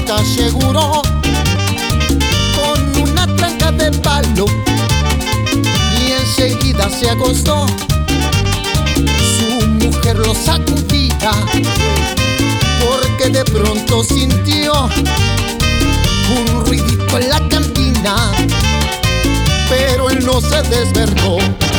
boca aseguró con una tranca de palo y enseguida se acostó. Su mujer lo sacudía porque de pronto sintió un ruidito en la cantina, pero él no se despertó.